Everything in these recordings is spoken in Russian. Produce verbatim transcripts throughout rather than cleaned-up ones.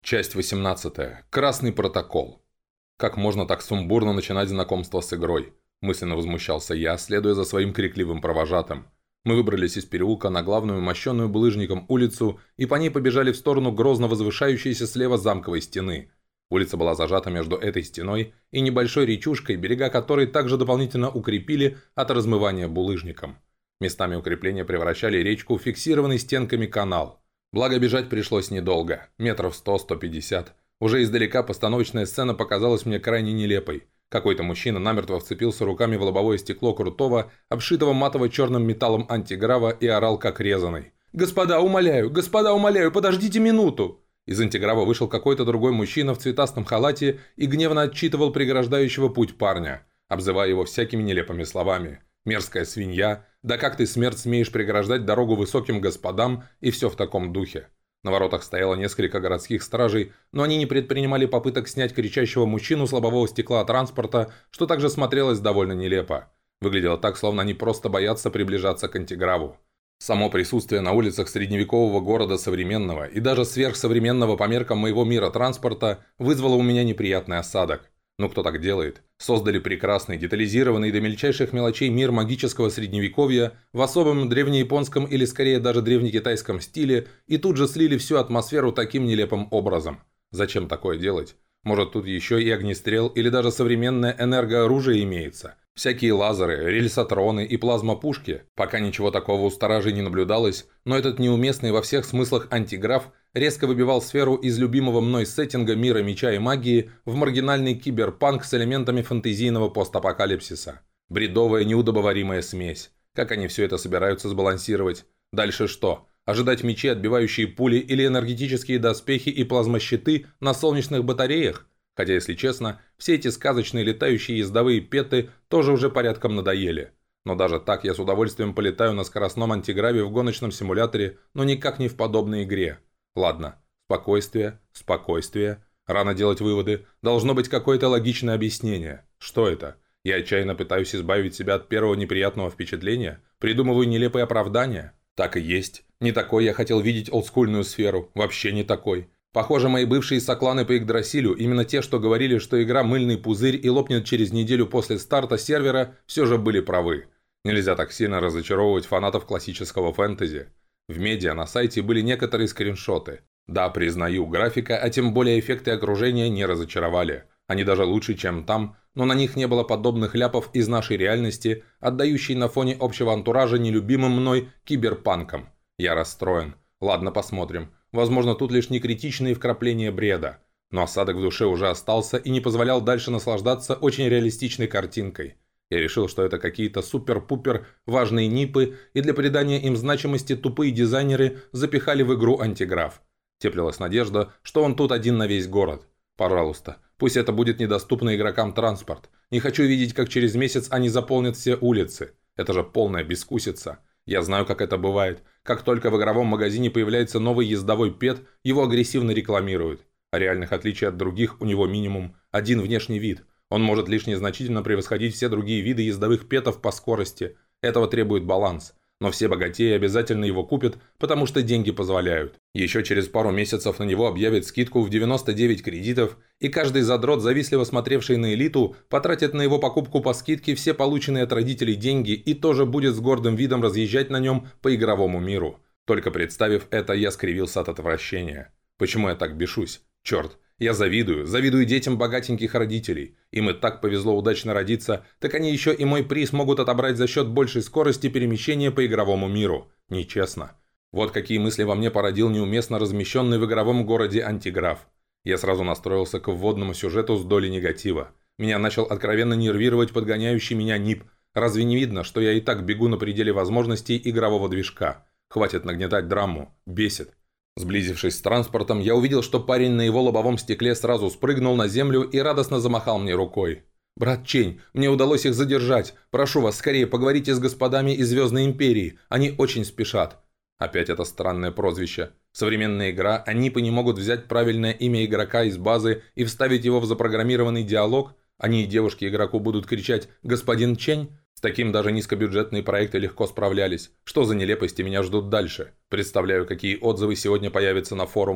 Часть восемнадцатая. Красный протокол. Как можно так сумбурно начинать знакомство с игрой? Мысленно возмущался я, следуя за своим крикливым провожатым. Мы выбрались из переулка на главную мощенную булыжником улицу и по ней побежали в сторону грозно возвышающейся слева замковой стены. Улица была зажата между этой стеной и небольшой речушкой, берега которой также дополнительно укрепили от размывания булыжником. Местами укрепления превращали речку в фиксированный стенками канал. Благо бежать пришлось недолго, метров сто-сто пятьдесят. Уже издалека постановочная сцена показалась мне крайне нелепой. Какой-то мужчина намертво вцепился руками в лобовое стекло крутого, обшитого матово-черным металлом антиграва и орал как резаный. «Господа, умоляю! Господа, умоляю! Подождите минуту!» Из антиграва вышел какой-то другой мужчина в цветастом халате и гневно отчитывал преграждающего путь парня, обзывая его всякими нелепыми словами. «Мерзкая свинья! Да как ты, смерть, смеешь преграждать дорогу высоким господам?» И все в таком духе. На воротах стояло несколько городских стражей, но они не предпринимали попыток снять кричащего мужчину с лобового стекла транспорта, что также смотрелось довольно нелепо. Выглядело так, словно они просто боятся приближаться к антиграву. Само присутствие на улицах средневекового города современного и даже сверхсовременного по меркам моего мира транспорта вызвало у меня неприятный осадок. Ну кто так делает? Создали прекрасный, детализированный до мельчайших мелочей мир магического средневековья в особом древнеяпонском или скорее даже древнекитайском стиле и тут же слили всю атмосферу таким нелепым образом. Зачем такое делать? Может тут еще и огнестрел или даже современное энергооружие имеется? Всякие лазеры, рельсотроны и плазмопушки. Пока ничего такого у стражей не наблюдалось, но этот неуместный во всех смыслах антиграф резко выбивал сферу из любимого мной сеттинга мира меча и магии в маргинальный киберпанк с элементами фэнтезийного постапокалипсиса. Бредовая, неудобоваримая смесь. Как они все это собираются сбалансировать? Дальше что? Ожидать мечи, отбивающие пули или энергетические доспехи и плазмощиты на солнечных батареях? Хотя, если честно, все эти сказочные летающие ездовые петы тоже уже порядком надоели. Но даже так я с удовольствием полетаю на скоростном антиграве в гоночном симуляторе, но никак не в подобной игре. Ладно, спокойствие, спокойствие. Рано делать выводы. Должно быть какое-то логичное объяснение. Что это? Я отчаянно пытаюсь избавить себя от первого неприятного впечатления? Придумываю нелепые оправдания? Так и есть. Не такой я хотел видеть олдскульную сферу. Вообще не такой. Похоже, мои бывшие сокланы по Игдрасилю, именно те, что говорили, что игра мыльный пузырь и лопнет через неделю после старта сервера, все же были правы. Нельзя так сильно разочаровывать фанатов классического фэнтези. В медиа на сайте были некоторые скриншоты. Да, признаю, графика, а тем более эффекты окружения не разочаровали. Они даже лучше, чем там, но на них не было подобных ляпов из нашей реальности, отдающей на фоне общего антуража нелюбимым мной киберпанком. Я расстроен. Ладно, посмотрим. Возможно, тут лишь некритичные вкрапления бреда. Но осадок в душе уже остался и не позволял дальше наслаждаться очень реалистичной картинкой. Я решил, что это какие-то супер-пупер важные нипы, и для придания им значимости тупые дизайнеры запихали в игру антиграф. Теплилась надежда, что он тут один на весь город. Пожалуйста, пусть это будет недоступно игрокам транспорт. Не хочу видеть, как через месяц они заполнят все улицы. Это же полная бескусица. Я знаю, как это бывает. Как только в игровом магазине появляется новый ездовой пет, его агрессивно рекламируют. А реальных отличий от других у него минимум один внешний вид. Он может лишь незначительно превосходить все другие виды ездовых петов по скорости. Этого требует баланс. Но все богатеи обязательно его купят, потому что деньги позволяют. Еще через пару месяцев на него объявят скидку в девяносто девять кредитов, и каждый задрот, завистливо смотревший на элиту, потратит на его покупку по скидке все полученные от родителей деньги и тоже будет с гордым видом разъезжать на нем по игровому миру. Только представив это, я скривился от отвращения. Почему я так бешусь? Черт, я завидую, завидую детям богатеньких родителей. Им и так повезло удачно родиться, так они еще и мой приз могут отобрать за счет большей скорости перемещения по игровому миру. Нечестно. Вот какие мысли во мне породил неуместно размещенный в игровом городе антиграф. Я сразу настроился к вводному сюжету с долей негатива. Меня начал откровенно нервировать подгоняющий меня нип. Разве не видно, что я и так бегу на пределе возможностей игрового движка? Хватит нагнетать драму. Бесит. Сблизившись с транспортом, я увидел, что парень на его лобовом стекле сразу спрыгнул на землю и радостно замахал мне рукой. «Брат Чень, мне удалось их задержать. Прошу вас, скорее поговорите с господами из Звездной Империи. Они очень спешат». Опять это странное прозвище. Современная игра, а нипы не могут взять правильное имя игрока из базы и вставить его в запрограммированный диалог? Они и девушки игроку будут кричать «Господин Чень»? С таким даже низкобюджетные проекты легко справлялись. Что за нелепости меня ждут дальше? Представляю, какие отзывы сегодня появятся на форумах.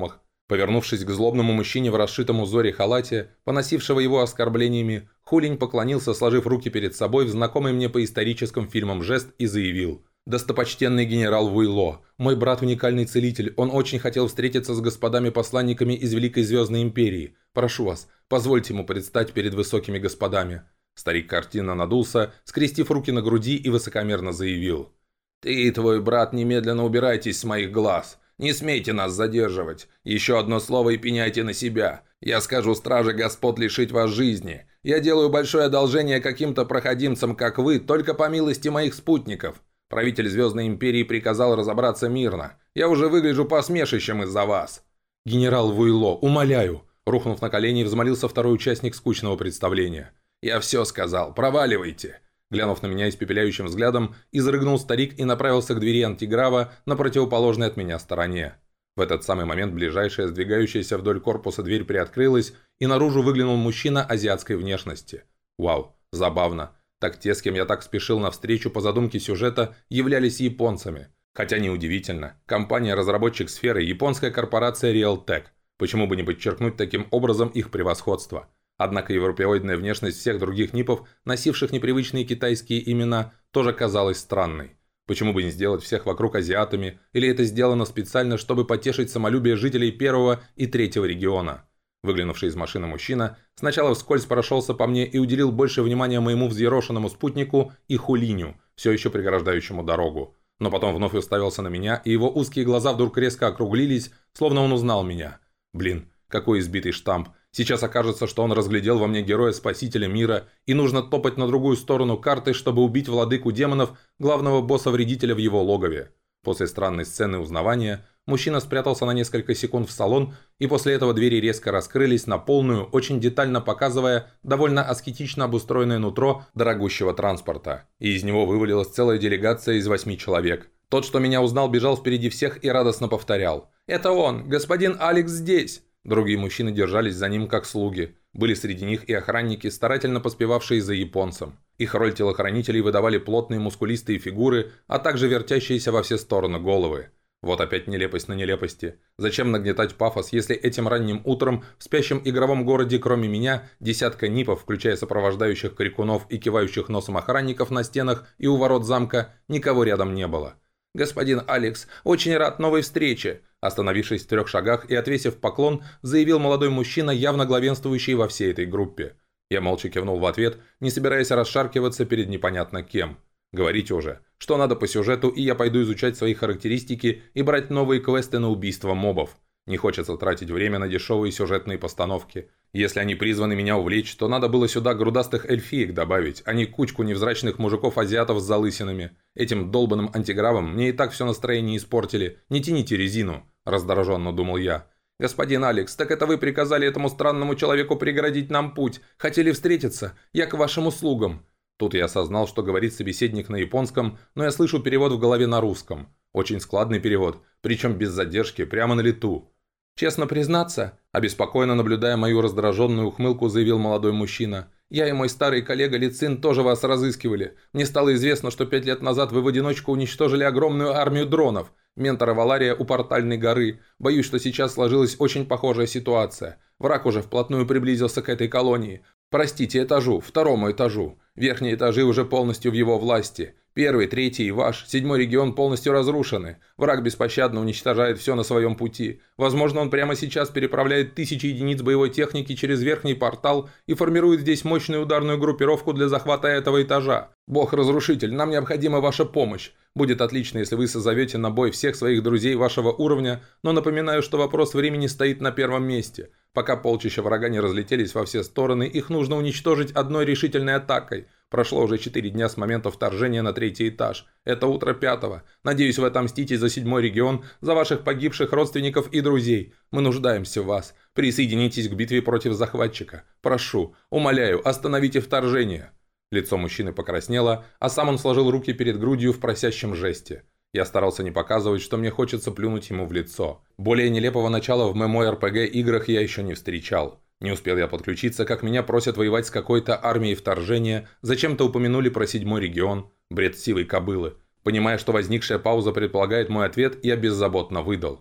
Повернувшись к злобному мужчине в расшитом узоре халате, поносившего его оскорблениями, Хулинь поклонился, сложив руки перед собой в знакомый мне по историческим фильмам жест и заявил: «Достопочтенный генерал Вуйло, мой брат уникальный целитель, он очень хотел встретиться с господами-посланниками из Великой Звездной Империи. Прошу вас, позвольте ему предстать перед высокими господами». Старик картинно надулся, скрестив руки на груди и высокомерно заявил: «Ты и твой брат немедленно убирайтесь с моих глаз. Не смейте нас задерживать. Еще одно слово и пеняйте на себя. Я скажу страже господ лишить вас жизни. Я делаю большое одолжение каким-то проходимцам, как вы, только по милости моих спутников. Правитель Звездной Империи приказал разобраться мирно. Я уже выгляжу посмешищем из-за вас». «Генерал Вуйло, умоляю!» Рухнув на колени, взмолился второй участник скучного представления. «Я все сказал. Проваливайте!» Глянув на меня испепеляющим взглядом, изрыгнул старик и направился к двери антиграва на противоположной от меня стороне. В этот самый момент ближайшая, сдвигающаяся вдоль корпуса дверь приоткрылась, и наружу выглянул мужчина азиатской внешности. Вау, забавно. Так те, с кем я так спешил навстречу по задумке сюжета, являлись японцами. Хотя неудивительно. Компания-разработчик сферы – японская корпорация Realtek. Почему бы не подчеркнуть таким образом их превосходство? Однако европеоидная внешность всех других нипов, носивших непривычные китайские имена, тоже казалась странной. Почему бы не сделать всех вокруг азиатами, или это сделано специально, чтобы потешить самолюбие жителей первого и третьего региона? Выглянувший из машины мужчина сначала вскользь прошелся по мне и уделил больше внимания моему взъерошенному спутнику и Хулиню, все еще преграждающему дорогу. Но потом вновь уставился на меня, и его узкие глаза вдруг резко округлились, словно он узнал меня. Блин, какой избитый штамп. Сейчас окажется, что он разглядел во мне героя-спасителя мира, и нужно топать на другую сторону карты, чтобы убить владыку демонов, главного босса-вредителя в его логове. После странной сцены узнавания мужчина спрятался на несколько секунд в салон, и после этого двери резко раскрылись на полную, очень детально показывая довольно аскетично обустроенное нутро дорогущего транспорта. И из него вывалилась целая делегация из восьми человек. Тот, что меня узнал, бежал впереди всех и радостно повторял: «Это он! Господин Алекс здесь!» Другие мужчины держались за ним как слуги. Были среди них и охранники, старательно поспевавшие за японцем. Их роль телохранителей выдавали плотные мускулистые фигуры, а также вертящиеся во все стороны головы. Вот опять нелепость на нелепости. Зачем нагнетать пафос, если этим ранним утром в спящем игровом городе, кроме меня, десятка нипов, включая сопровождающих крикунов и кивающих носом охранников на стенах и у ворот замка, никого рядом не было. «Господин Алекс, очень рад новой встрече!» Остановившись в трех шагах и отвесив поклон, заявил молодой мужчина, явно главенствующий во всей этой группе. Я молча кивнул в ответ, не собираясь расшаркиваться перед непонятно кем. «Говорите уже, что надо по сюжету, и я пойду изучать свои характеристики и брать новые квесты на убийство мобов. Не хочется тратить время на дешевые сюжетные постановки. Если они призваны меня увлечь, то надо было сюда грудастых эльфиек добавить, а не кучку невзрачных мужиков-азиатов с залысинами. Этим долбанным антигравом мне и так все настроение испортили. Не тяните резину», – раздраженно думал я. «Господин Алекс, так это вы приказали этому странному человеку преградить нам путь. Хотели встретиться? Я к вашим услугам». Тут я осознал, что говорит собеседник на японском, но я слышу перевод в голове на русском. Очень складный перевод, причем без задержки, прямо на лету. «Честно признаться», – обеспокоенно наблюдая мою раздраженную ухмылку, заявил молодой мужчина, «я и мой старый коллега Лицин тоже вас разыскивали. Мне стало известно, что пять лет назад вы в одиночку уничтожили огромную армию дронов, ментора Валария у Портальной горы. Боюсь, что сейчас сложилась очень похожая ситуация. Враг уже вплотную приблизился к этой колонии. Простите, этажу, второму этажу. Верхние этажи уже полностью в его власти. Первый, третий и ваш, седьмой регион полностью разрушены. Враг беспощадно уничтожает все на своем пути. Возможно, он прямо сейчас переправляет тысячи единиц боевой техники через верхний портал и формирует здесь мощную ударную группировку для захвата этого этажа. Бог-разрушитель, нам необходима ваша помощь. Будет отлично, если вы созовете на бой всех своих друзей вашего уровня, но напоминаю, что вопрос времени стоит на первом месте. Пока полчища врага не разлетелись во все стороны, их нужно уничтожить одной решительной атакой. Прошло уже четыре дня с момента вторжения на третий этаж. Это утро пятого. Надеюсь, вы отомстите за седьмой регион, за ваших погибших родственников и друзей. Мы нуждаемся в вас. Присоединитесь к битве против захватчика. Прошу, умоляю, остановите вторжение». Лицо мужчины покраснело, а сам он сложил руки перед грудью в просящем жесте. Я старался не показывать, что мне хочется плюнуть ему в лицо. Более нелепого начала в ММО-РПГ играх я еще не встречал. Не успел я подключиться, как меня просят воевать с какой-то армией вторжения, зачем-то упомянули про седьмой регион. Бред сивой кобылы. Понимая, что возникшая пауза предполагает мой ответ, я беззаботно выдал.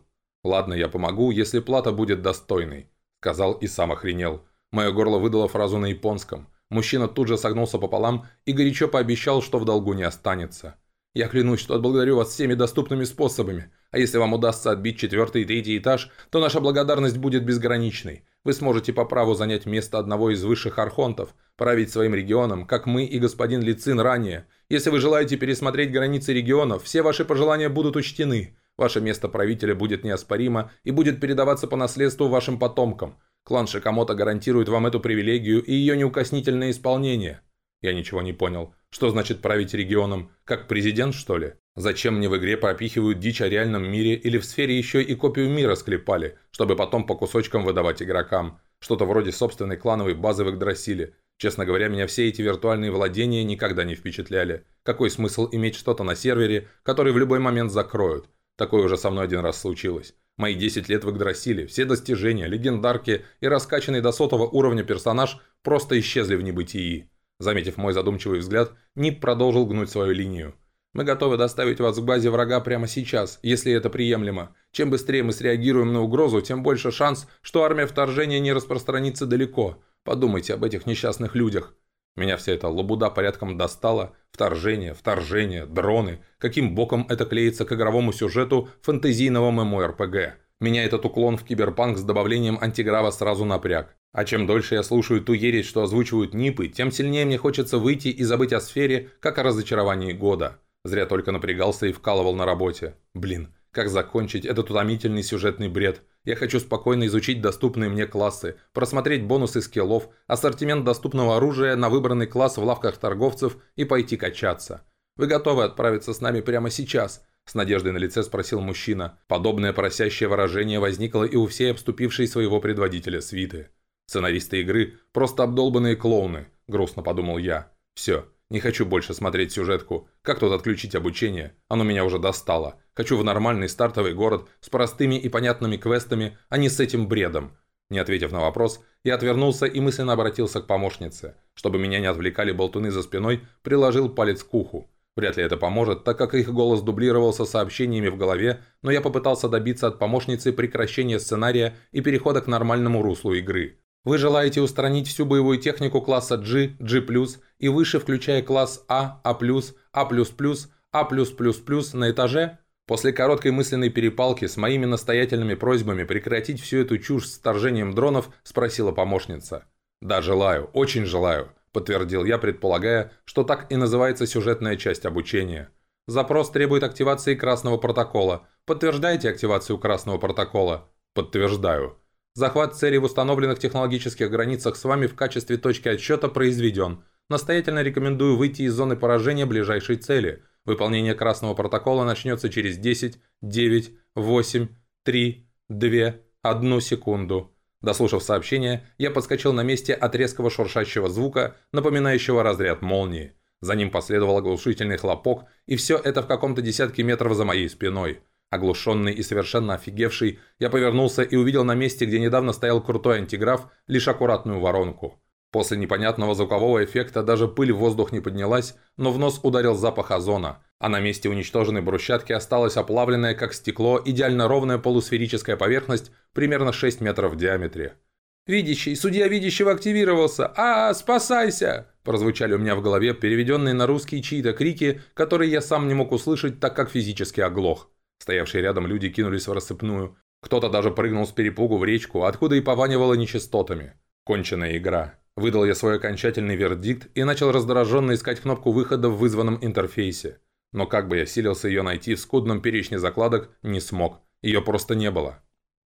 «Ладно, я помогу, если плата будет достойной», – сказал и сам охренел. Мое горло выдало фразу на японском. Мужчина тут же согнулся пополам и горячо пообещал, что в долгу не останется. «Я клянусь, что отблагодарю вас всеми доступными способами. А если вам удастся отбить четвертый и третий этаж, то наша благодарность будет безграничной. Вы сможете по праву занять место одного из высших архонтов, править своим регионом, как мы и господин Лицин ранее. Если вы желаете пересмотреть границы регионов, все ваши пожелания будут учтены. Ваше место правителя будет неоспоримо и будет передаваться по наследству вашим потомкам. Клан Шикамото гарантирует вам эту привилегию и ее неукоснительное исполнение». Я ничего не понял. Что значит править регионом? Как президент, что ли? Зачем мне в игре пропихивают дичь о реальном мире или в сфере еще и копию мира склепали, чтобы потом по кусочкам выдавать игрокам? Что-то вроде собственной клановой базы в Игдрасиле. Честно говоря, меня все эти виртуальные владения никогда не впечатляли. Какой смысл иметь что-то на сервере, который в любой момент закроют? Такое уже со мной один раз случилось. Мои десять лет в Игдрасиле, все достижения, легендарки и раскачанный до сотого уровня персонаж просто исчезли в небытии. Заметив мой задумчивый взгляд, Нип продолжил гнуть свою линию. «Мы готовы доставить вас к базе врага прямо сейчас, если это приемлемо. Чем быстрее мы среагируем на угрозу, тем больше шанс, что армия вторжения не распространится далеко. Подумайте об этих несчастных людях». Меня вся эта лабуда порядком достала. Вторжение, вторжение, дроны. Каким боком это клеится к игровому сюжету фэнтезийного ММО-РПГ? Меня этот уклон в киберпанк с добавлением антиграва сразу напряг. А чем дольше я слушаю ту ересь, что озвучивают нипы, тем сильнее мне хочется выйти и забыть о сфере, как о разочаровании года. Зря только напрягался и вкалывал на работе. Блин, как закончить этот утомительный сюжетный бред? Я хочу спокойно изучить доступные мне классы, просмотреть бонусы скиллов, ассортимент доступного оружия на выбранный класс в лавках торговцев и пойти качаться. «Вы готовы отправиться с нами прямо сейчас?» – с надеждой на лице спросил мужчина. Подобное просящее выражение возникло и у всей обступившей своего предводителя свиты. «Сценаристы игры – просто обдолбанные клоуны», – грустно подумал я. «Все, не хочу больше смотреть сюжетку. Как тут отключить обучение? Оно меня уже достало. Хочу в нормальный стартовый город с простыми и понятными квестами, а не с этим бредом». Не ответив на вопрос, я отвернулся и мысленно обратился к помощнице. Чтобы меня не отвлекали болтуны за спиной, приложил палец к уху. Вряд ли это поможет, так как их голос дублировался сообщениями в голове, но я попытался добиться от помощницы прекращения сценария и перехода к нормальному руслу игры. Вы желаете устранить всю боевую технику класса G, G+, и выше, включая класс А, А+, А++, А+++ на этаже? После короткой мысленной перепалки с моими настоятельными просьбами прекратить всю эту чушь с вторжением дронов, спросила помощница. «Да, желаю, очень желаю», – подтвердил я, предполагая, что так и называется сюжетная часть обучения. «Запрос требует активации красного протокола. Подтверждаете активацию красного протокола?» «Подтверждаю». «Захват цели в установленных технологических границах с вами в качестве точки отсчета произведен. Настоятельно рекомендую выйти из зоны поражения ближайшей цели. Выполнение красного протокола начнется через десять, девять, восемь, три, два, одну секунду». Дослушав сообщение, я подскочил на месте от резкого шуршащего звука, напоминающего разряд молнии. За ним последовал оглушительный хлопок, и все это в каком-то десятке метров за моей спиной. Оглушенный и совершенно офигевший, я повернулся и увидел на месте, где недавно стоял крутой антиграф, лишь аккуратную воронку. После непонятного звукового эффекта даже пыль в воздух не поднялась, но в нос ударил запах озона, а на месте уничтоженной брусчатки осталась оплавленная, как стекло, идеально ровная полусферическая поверхность, примерно шесть метров в диаметре. «Видящий! Судья видящего активировался! А, спасайся!» прозвучали у меня в голове переведенные на русский чьи-то крики, которые я сам не мог услышать, так как физически оглох. Стоявшие рядом люди кинулись в рассыпную. Кто-то даже прыгнул с перепугу в речку, откуда и пованивало нечистотами. Конченая игра. Выдал я свой окончательный вердикт и начал раздраженно искать кнопку выхода в вызванном интерфейсе. Но как бы я силился ее найти в скудном перечне закладок, не смог. Ее просто не было.